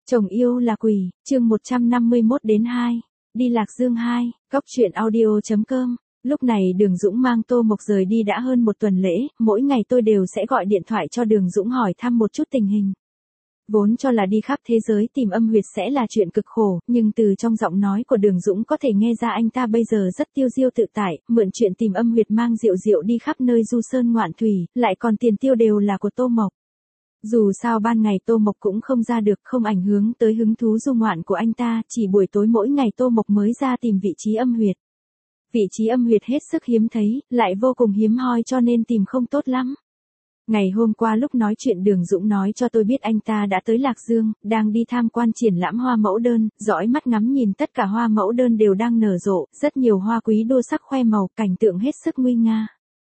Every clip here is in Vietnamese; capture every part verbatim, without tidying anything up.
Chồng yêu là quỷ, chương một trăm năm mươi mốt đến hai. Đi Lạc Dương hai, góc truyện audio.com. Lúc này Đường Dũng mang Tô Mộc rời đi đã hơn một tuần lễ, mỗi ngày tôi đều sẽ gọi điện thoại cho Đường Dũng hỏi thăm một chút tình hình. Vốn cho là đi khắp thế giới tìm âm huyệt sẽ là chuyện cực khổ, nhưng từ trong giọng nói của Đường Dũng có thể nghe ra anh ta bây giờ rất tiêu diêu tự tại, mượn chuyện tìm âm huyệt mang Diệu Diệu đi khắp nơi du sơn ngoạn thủy, lại còn tiền tiêu đều là của Tô Mộc. Dù sao ban ngày Tô Mộc cũng không ra được, không ảnh hưởng tới hứng thú du ngoạn của anh ta, chỉ buổi tối mỗi ngày Tô Mộc mới ra tìm vị trí âm huyệt. Vị trí âm huyệt hết sức hiếm thấy, lại vô cùng hiếm hoi cho nên tìm không tốt lắm. Ngày hôm qua lúc nói chuyện Đường Dũng nói cho tôi biết anh ta đã tới Lạc Dương, đang đi tham quan triển lãm hoa mẫu đơn, dõi mắt ngắm nhìn tất cả hoa mẫu đơn đều đang nở rộ, rất nhiều hoa quý đua sắc khoe màu, cảnh tượng hết sức nguy nga.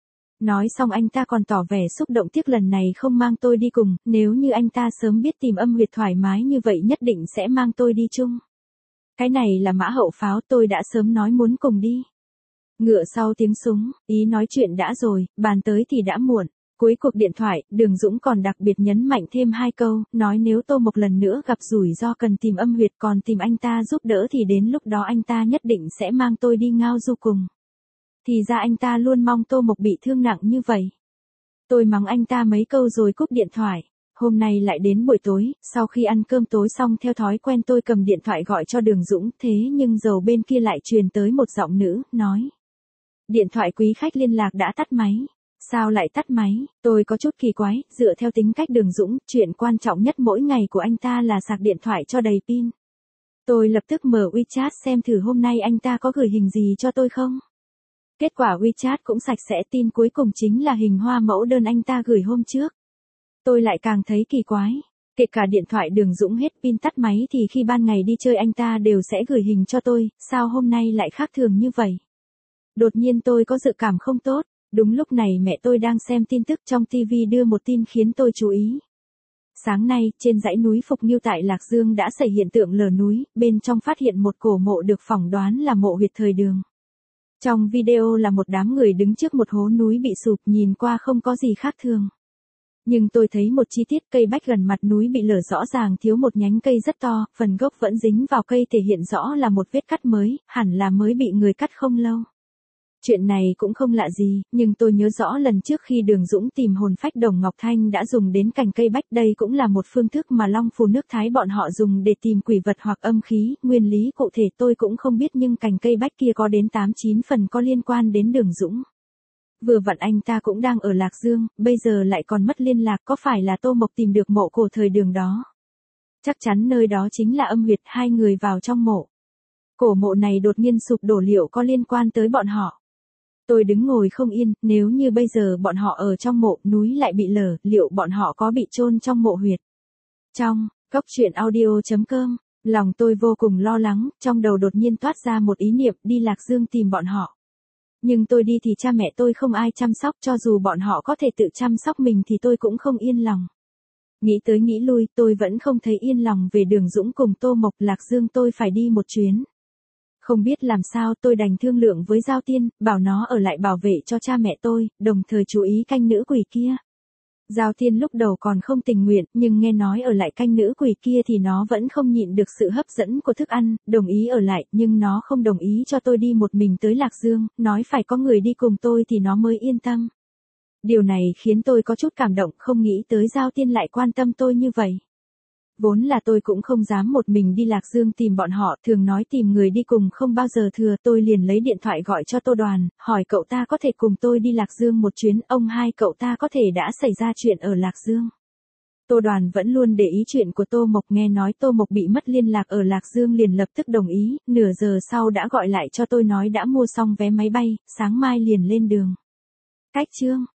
Nói xong anh ta còn tỏ vẻ xúc động tiếc lần này không mang tôi đi cùng, nếu như anh ta sớm biết tìm âm huyệt thoải mái như vậy nhất định sẽ mang tôi đi chung. Cái này là mã hậu pháo, tôi đã sớm nói muốn cùng đi. Ngựa sau tiếng súng, ý nói chuyện đã rồi, bàn tới thì đã muộn. Cuối cuộc điện thoại, Đường Dũng còn đặc biệt nhấn mạnh thêm hai câu, nói nếu Tô Mộc lần nữa gặp rủi ro cần tìm âm huyệt còn tìm anh ta giúp đỡ thì đến lúc đó anh ta nhất định sẽ mang tôi đi ngao du cùng. Thì ra anh ta luôn mong Tô Mộc bị thương nặng như vậy. Tôi mắng anh ta mấy câu rồi cúp điện thoại. Hôm nay lại đến buổi tối, sau khi ăn cơm tối xong theo thói quen tôi cầm điện thoại gọi cho Đường Dũng, thế nhưng dầu bên kia lại truyền tới một giọng nữ, nói. Điện thoại quý khách liên lạc đã tắt máy. Sao lại tắt máy? Tôi có chút kỳ quái, dựa theo tính cách Đường Dũng, chuyện quan trọng nhất mỗi ngày của anh ta là sạc điện thoại cho đầy pin. Tôi lập tức mở WeChat xem thử hôm nay anh ta có gửi hình gì cho tôi không. Kết quả WeChat cũng sạch sẽ, tin cuối cùng chính là hình hoa mẫu đơn anh ta gửi hôm trước. Tôi lại càng thấy kỳ quái. Kể cả điện thoại Đường Dũng hết pin tắt máy thì khi ban ngày đi chơi anh ta đều sẽ gửi hình cho tôi, sao hôm nay lại khác thường như vậy? Đột nhiên tôi có dự cảm không tốt. Đúng lúc này mẹ tôi đang xem tin tức trong ti vi đưa một tin khiến tôi chú ý. Sáng nay, trên dãy núi Phục Nghiêu tại Lạc Dương đã xảy hiện tượng lở núi, bên trong phát hiện một cổ mộ được phỏng đoán là mộ huyệt thời Đường. Trong video là một đám người đứng trước một hố núi bị sụp, nhìn qua không có gì khác thường. Nhưng tôi thấy một chi tiết, cây bách gần mặt núi bị lở rõ ràng thiếu một nhánh cây rất to, phần gốc vẫn dính vào cây thể hiện rõ là một vết cắt mới, hẳn là mới bị người cắt không lâu. Chuyện này cũng không lạ gì, nhưng tôi nhớ rõ lần trước khi Đường Dũng tìm hồn phách Đồng Ngọc Thanh đã dùng đến cành cây bách, đây cũng là một phương thức mà Long Phù nước Thái bọn họ dùng để tìm quỷ vật hoặc âm khí, nguyên lý cụ thể tôi cũng không biết nhưng cành cây bách kia có đến tám chín phần có liên quan đến Đường Dũng. Vừa vặn anh ta cũng đang ở Lạc Dương, bây giờ lại còn mất liên lạc, có phải là Tô Mộc tìm được mộ cổ thời Đường đó? Chắc chắn nơi đó chính là âm huyệt, hai người vào trong mộ. Cổ mộ này đột nhiên sụp đổ liệu có liên quan tới bọn họ? Tôi đứng ngồi không yên, nếu như bây giờ bọn họ ở trong mộ, núi lại bị lở, liệu bọn họ có bị chôn trong mộ huyệt? Trong, góc truyện audio.com, lòng tôi vô cùng lo lắng, trong đầu đột nhiên toát ra một ý niệm đi Lạc Dương tìm bọn họ. Nhưng tôi đi thì cha mẹ tôi không ai chăm sóc, cho dù bọn họ có thể tự chăm sóc mình thì tôi cũng không yên lòng. Nghĩ tới nghĩ lui, tôi vẫn không thấy yên lòng về Đường Dũng cùng Tô Mộc. Lạc Dương tôi phải đi một chuyến. Không biết làm sao tôi đành thương lượng với Giao Tiên, bảo nó ở lại bảo vệ cho cha mẹ tôi, đồng thời chú ý canh nữ quỷ kia. Giao Tiên lúc đầu còn không tình nguyện, nhưng nghe nói ở lại canh nữ quỷ kia thì nó vẫn không nhịn được sự hấp dẫn của thức ăn, đồng ý ở lại, nhưng nó không đồng ý cho tôi đi một mình tới Lạc Dương, nói phải có người đi cùng tôi thì nó mới yên tâm. Điều này khiến tôi có chút cảm động, không nghĩ tới Giao Tiên lại quan tâm tôi như vậy. Vốn là tôi cũng không dám một mình đi Lạc Dương tìm bọn họ, thường nói tìm người đi cùng không bao giờ thừa, tôi liền lấy điện thoại gọi cho Tô Đoàn, hỏi cậu ta có thể cùng tôi đi Lạc Dương một chuyến, ông hai cậu ta có thể đã xảy ra chuyện ở Lạc Dương. Tô Đoàn vẫn luôn để ý chuyện của Tô Mộc, nghe nói Tô Mộc bị mất liên lạc ở Lạc Dương liền lập tức đồng ý, nửa giờ sau đã gọi lại cho tôi nói đã mua xong vé máy bay, sáng mai liền lên đường. Cách chương.